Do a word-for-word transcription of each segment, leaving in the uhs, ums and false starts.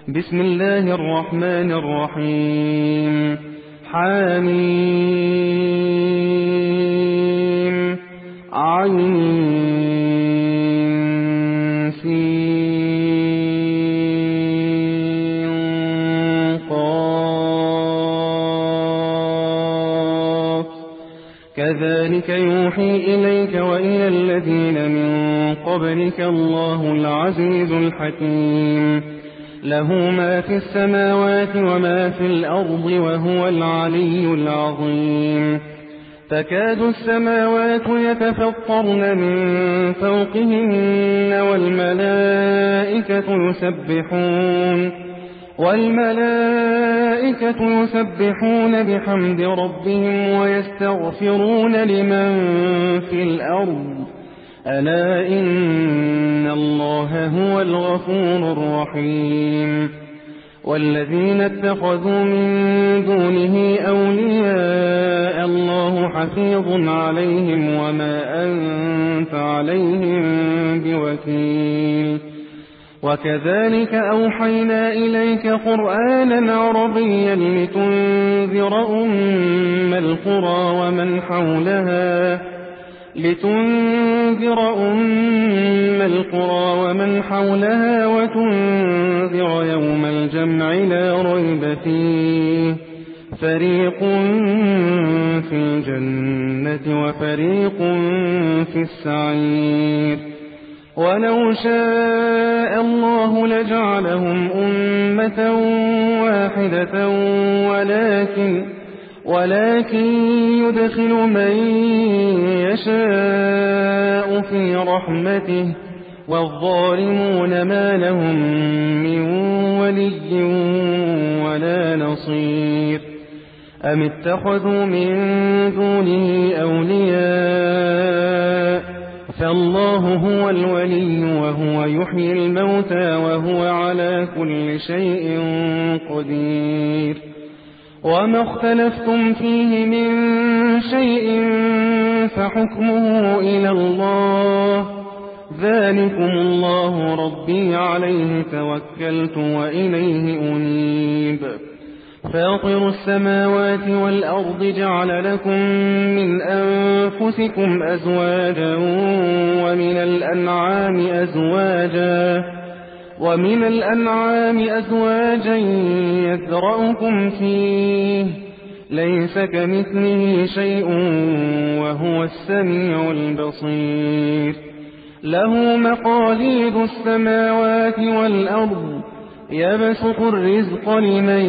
بسم الله الرحمن الرحيم حميم عين سين قاف كذلك يوحي إليك وإلى الذين من قبلك الله العزيز الحكيم له ما في السماوات وما في الأرض وهو العلي العظيم تكاد السماوات يتفطرن من فوقهن والملائكة يسبحون والملائكة يسبحون بحمد ربهم ويستغفرون لمن في الأرض ألا إن الله هو الغفور الرحيم والذين اتخذوا من دونه أولياء الله حفيظ عليهم وما أنت عليهم بوكيل وكذلك أوحينا إليك قرآنا عربيا لتنذر أم القرى ومن حولها لتنذر أم القرى ومن حولها وتنذر يوم الجمع لا ريب فيه فريق في الجنة وفريق في السعير ولو شاء الله لجعلهم أمة واحدة ولكن ولكن يدخل من يشاء في رحمته والظالمون ما لهم من ولي ولا نصير أم اتخذوا من دونه أولياء فالله هو الولي وهو يحيي الموتى وهو على كل شيء قدير وما اختلفتم فيه من شيء فحكمه إلى الله ذلكم الله ربي عليه توكلت وإليه أنيب فاطر السماوات والأرض جعل لكم من أنفسكم أزواجا ومن الأنعام أزواجا ومن الأنعام أزواجا يذرأكم فيه ليس كمثله شيء وهو السميع البصير له مقاليد السماوات والأرض يبسط الرزق لمن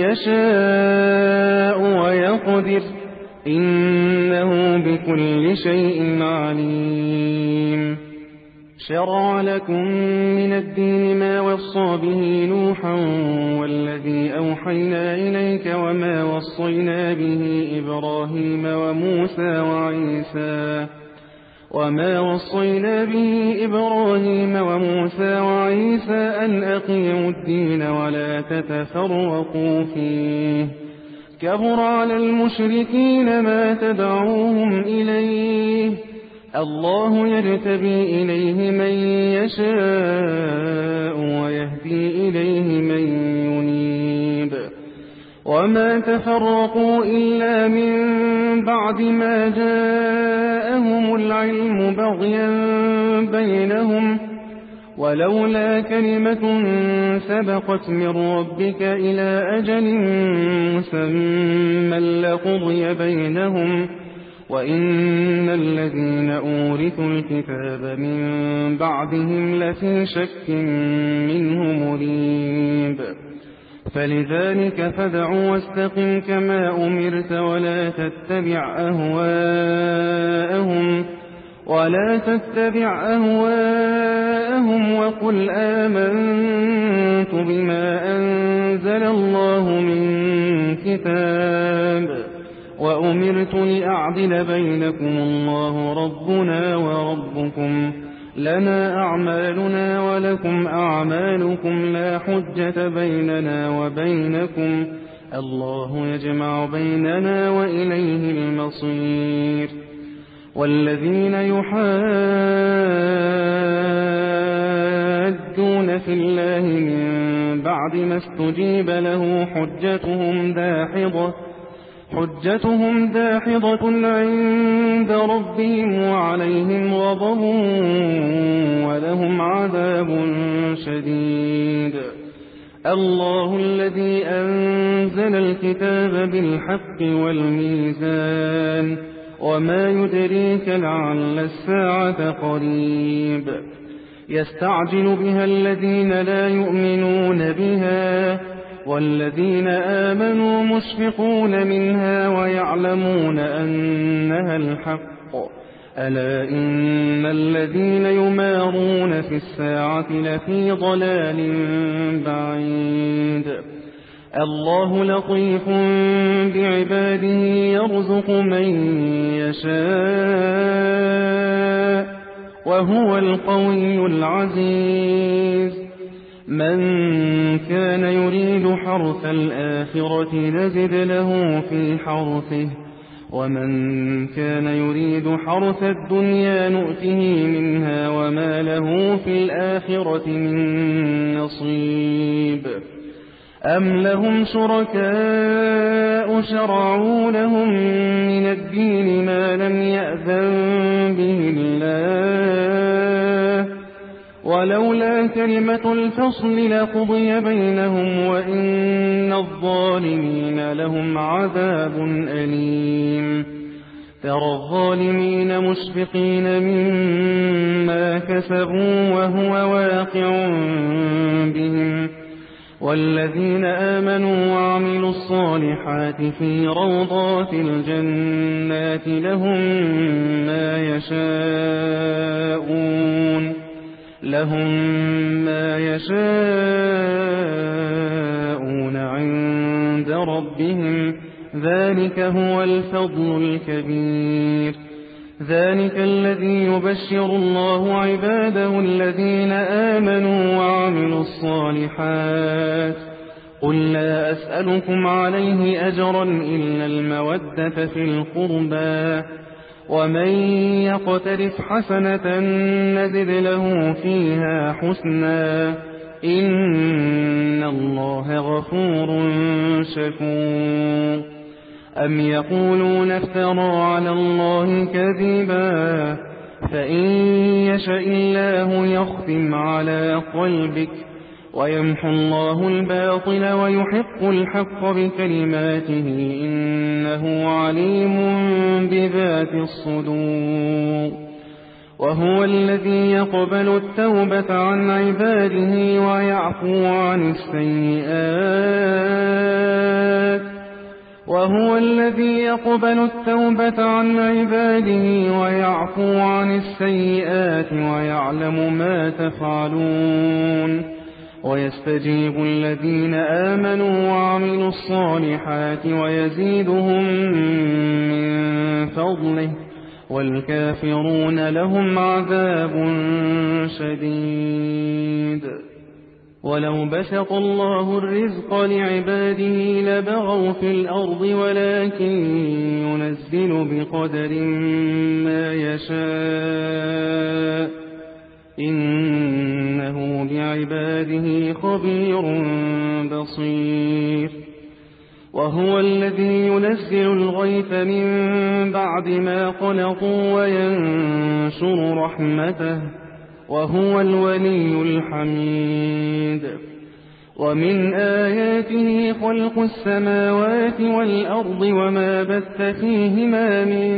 يشاء ويقدر إنه بكل شيء عليم شرع لكم من الدين ما وصى به نوحا والذي أوحينا إليك وما وصينا به إبراهيم وموسى وعيسى وما وصينا به إبراهيم وموسى وعيسى أن أقيموا الدين ولا تتفرقوا فيه كبر على المشركين ما تدعوهم إليه الله يجتبي إليه من يشاء ويهدي إليه من ينيب وما تفرقوا إلا من بعد ما جاءهم العلم بغيا بينهم ولولا كلمة سبقت من ربك إلى أجل مسمى لقضي بينهم وإن الذين أورثوا الكتاب من بعدهم لفي شك منه مريب فلذلك فادع واستقم كما أمرت ولا تتبع أهواءهم ولا تتبع أهواءهم وقل آمنت بما أنزل الله من كتاب وأمرت لأعدل بينكم الله ربنا وربكم لنا أعمالنا ولكم أعمالكم لا حجة بيننا وبينكم الله يجمع بيننا وإليه المصير والذين يحادون في الله من بعد ما استجيب له حجتهم داحضة حجتهم داحضة عند ربهم وعليهم غضب ولهم عذاب شديد. الله الذي أنزل الكتاب بالحق والميزان وما يدريك لعل الساعة قريب. يستعجل بها الذين لا يؤمنون بها والذين آمنوا مشفقون منها ويعلمون أنها الحق. ألا إن الذين يمارون في الساعة لفي ضلال بعيد. الله لطيف بعباده يرزق من يشاء وهو القوي العزيز. من كان يريد حرث الآخرة نزد له في حرثه ومن كان يريد حرث الدنيا نؤته منها وما له في الآخرة من نصيب. أم لهم شركاء شرعوا لهم من الدين ما لم يأذن به الله ولولا كلمة الفصل لقضي بينهم وإن الظالمين لهم عذاب أليم. ترى الظالمين مشفقين مما كسبوا وهو واقع بهم والذين آمنوا وعملوا الصالحات في روضات الجنات لهم ما يشاءون لهم ما يشاءون عند ربهم ذلك هو الفضل الكبير. ذلك الذي يبشر الله عباده الذين آمنوا وعملوا الصالحات. قل لا أسألكم عليه أجرا إلا المودة في القربى ومن يقترف حسنة نزد له فيها حسنا إن الله غفور شكور. أم يقولون افترى على الله كذبا فإن يشأ الله يختم على قلبك ويمحو الله الباطل ويحق الحق بكلماته إنه عليم بذات الصدور. وهو الذي يقبل التوبة عن عباده ويعفو عن السيئات وهو الذي يقبل التوبة عن عباده ويعفو عن السيئات ويعلم ما تفعلون. ويستجيب الذين آمنوا وعملوا الصالحات ويزيدهم من فضله والكافرون لهم عذاب شديد. ولو بسط الله الرزق لعباده لبغوا في الأرض ولكن ينزل بقدر ما يشاء إنه بعباده خبير بصير. وهو الذي ينزل الغيث من بعد ما قنطوا وينشر رحمته وهو الولي الحميد. ومن آياته خلق السماوات والأرض وما بث فيهما من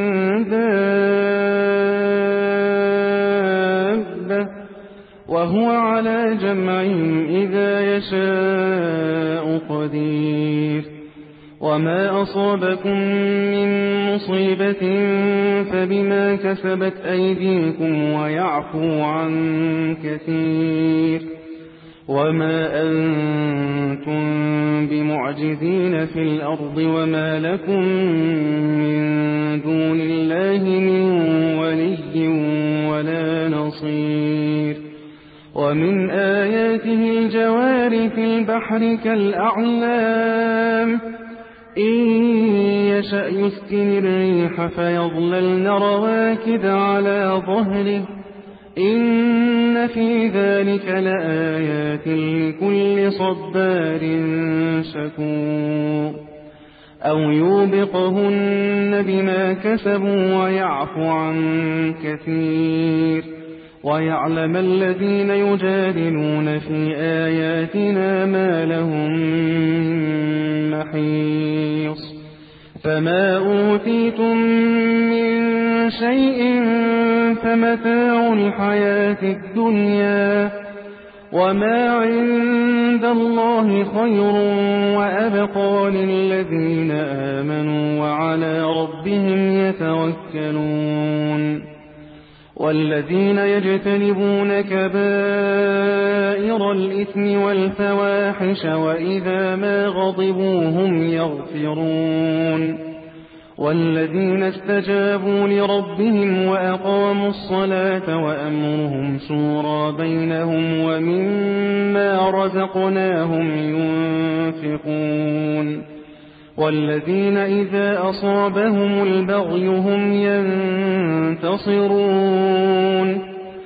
دابة وهو على جمعهم إذا يشاء قدير. وما أصابكم من مصيبة فبما كسبت أيديكم ويعفو عن كثير. وما أنتم بمعجزين في الأرض وما لكم من دون الله من ولي ولا نصير. ومن آياته الجوار في البحر كالأعلام إن يشأ يسكن الريح فيظللن رواكد على ظهره إن في ذلك لآيات لكل صبار شكور أو يوبقهن بما كسبوا ويعفو عن كثير ويعلم الذين يجادلون في آياتنا ما لهم من محيص فما أوتيتم من شيء فمتاع الحياة الدنيا وما عند الله خير وأبقى للذين آمنوا وعلى ربهم يتوكلون والذين يجتنبون كبائر الإثم والفواحش وإذا ما غضبوا هم يغفرون والذين استجابوا لربهم وأقاموا الصلاة وأمرهم شورى بينهم ومما رزقناهم ينفقون والذين إذا أصابهم البغي هم ينتصرون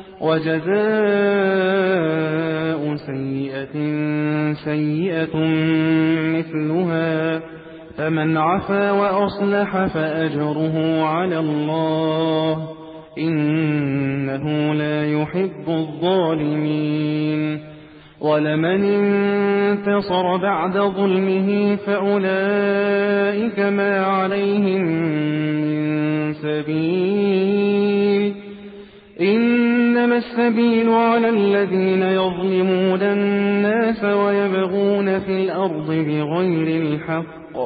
وجزاء سيئة سيئة مثلها فمن عفا وأصلح فأجره على الله إنه لا يحب الظالمين ولمن انتصر بعد ظلمه فأولئك ما عليهم من سبيل إنما السبيل على الذين يظلمون الناس ويبغون في الأرض بغير الحق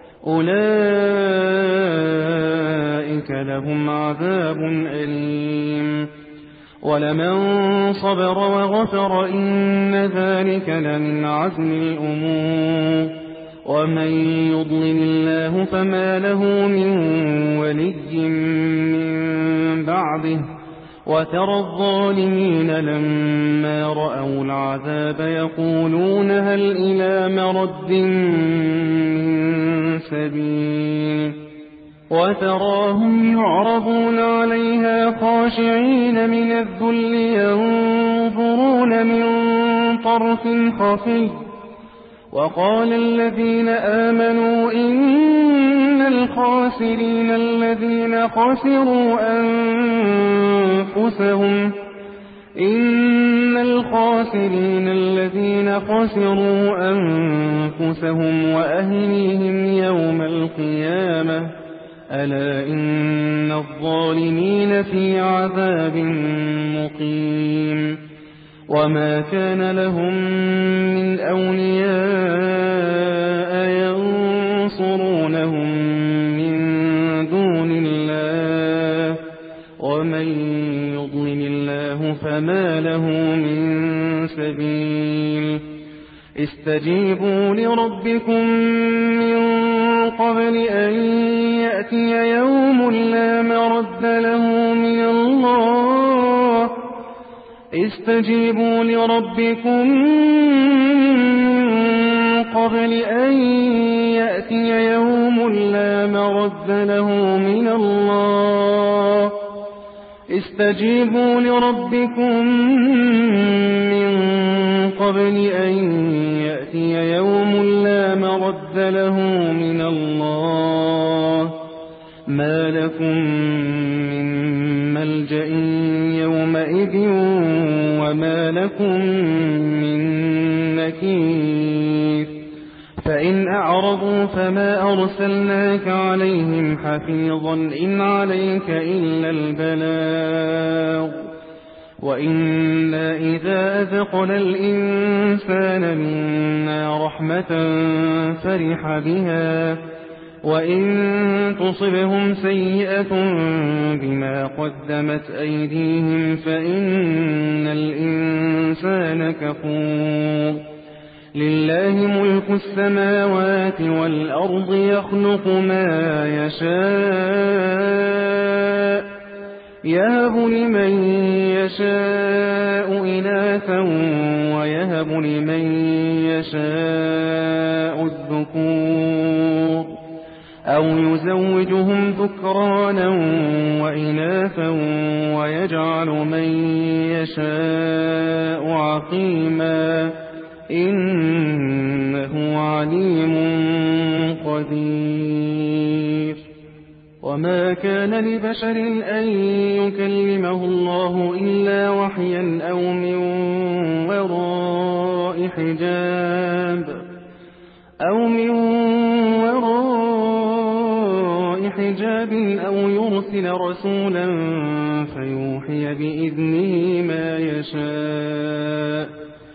أولئك لهم عذاب أليم ولمن صبر وغفر إن ذلك لمن عزم الأمور ومن يضلل الله فما له من ولي من بعده وترى الظالمين لما رأوا العذاب يقولون هل إلى مرد من سبيل وتراهم يعرضون عليها خاشعين من الذل ينظرون من طرف خفي وقال الذين آمنوا إن الخاسرين الذين خسروا أنفسهم إن الخاسرين الذين خسروا أنفسهم وأهليهم يوم القيامة ألا إن الظالمين في عذاب مقيم وما كان لهم من أولياء ينصرونهم من دون الله ومن يضلل الله فما له من سبيل استجيبوا لربكم من قبل أن يأتي يوم لا مرد له من الله استجيبوا لربكم من قبل أن يأتي يوم لا مرد له من الله استجيبوا لربكم من قبل أن يأتي يوم لا مرد له من الله ما لكم من ملجأ يومئذ وما لكم من نكير فإن أعرضوا فما أرسلناك عليهم حفيظا إن عليك إلا البلاغ وإنا إذا أذقنا الإنسان منا رحمة فرح بها وإن تصبهم سيئة بما قدمت أيديهم فإن الإنسان كفور لله ملك السماوات والأرض يخلق ما يشاء يهب لمن يشاء إناثا ويهب لمن يشاء الذكور أو يزوجهم ذكرانا وإناثا ويجعل من يشاء عقيما إنه عليم قدير. وما كان لبشر أن يكلمه الله إلا وحيا أو من وراء حجاب أو من وراء حجاب أو يرسل رسولا فيوحي بإذنه ما يشاء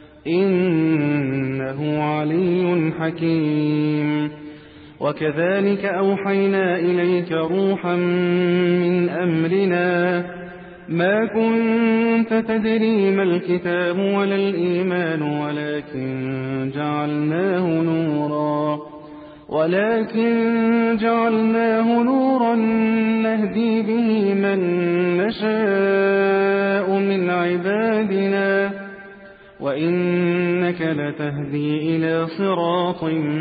إنه علي حكيم. وكذلك أوحينا إليك روحا من أمرنا ما كنت تدري ما الكتاب ولا الإيمان ولكن جعلناه نورا ولكن جعلناه نورا نهدي به من نشاء من عبادنا وإنك لتهدي إلى صراط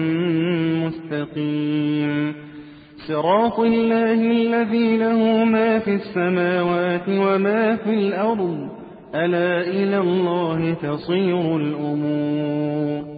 مستقيم صراط الله الذي له ما في السماوات وما في الأرض ألا إلى الله تصير الأمور.